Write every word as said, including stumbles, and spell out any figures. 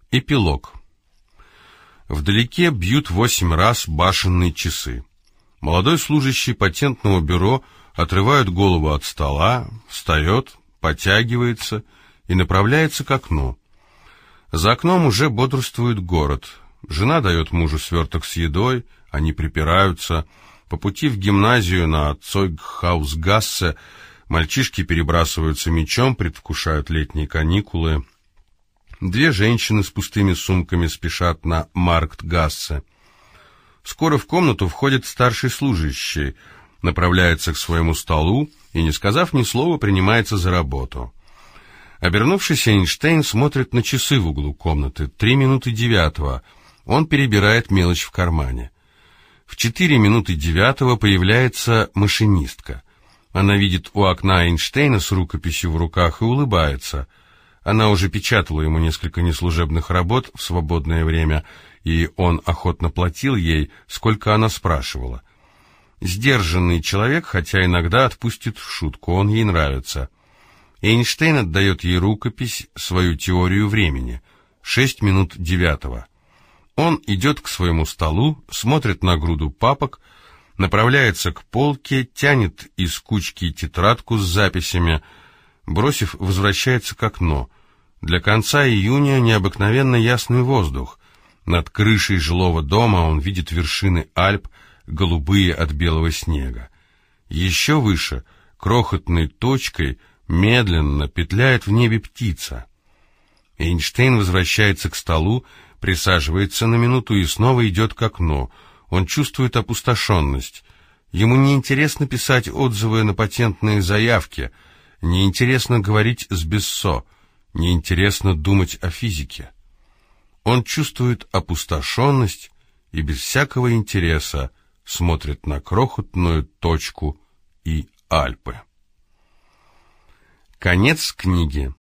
Эпилог. Вдалеке бьют восемь раз башенные часы. Молодой служащий патентного бюро отрывает голову от стола, встает, потягивается и направляется к окну. За окном уже бодрствует город. Жена дает мужу сверток с едой, они припираются. По пути в гимназию на Цойгхаусгассе мальчишки перебрасываются мячом, предвкушают летние каникулы. Две женщины с пустыми сумками спешат на Марктгассе. Скоро в комнату входит старший служащий, направляется к своему столу и, не сказав ни слова, принимается за работу. Обернувшись, Эйнштейн смотрит на часы в углу комнаты. Три минуты девятого. Он перебирает мелочь в кармане. В четыре минуты девятого появляется машинистка. Она видит у окна Эйнштейна с рукописью в руках и улыбается. Она уже печатала ему несколько неслужебных работ в свободное время, и он охотно платил ей, сколько она спрашивала. Сдержанный человек, хотя иногда отпустит в шутку, он ей нравится. Эйнштейн отдает ей рукопись, свою теорию времени. Шесть минут девятого. Он идет к своему столу, смотрит на груду папок, направляется к полке, тянет из кучки тетрадку с записями, бросив, возвращается к окну. Для конца июня необыкновенно ясный воздух. Над крышей жилого дома он видит вершины Альп, голубые от белого снега. Еще выше, крохотной точкой, медленно петляет в небе птица. Эйнштейн возвращается к столу, присаживается на минуту и снова идет к окну. Он чувствует опустошенность. Ему неинтересно писать отзывы на патентные заявки, неинтересно говорить с Бессо, неинтересно думать о физике. Он чувствует опустошенность и без всякого интереса смотрит на крохотную точку и Альпы. Конец книги.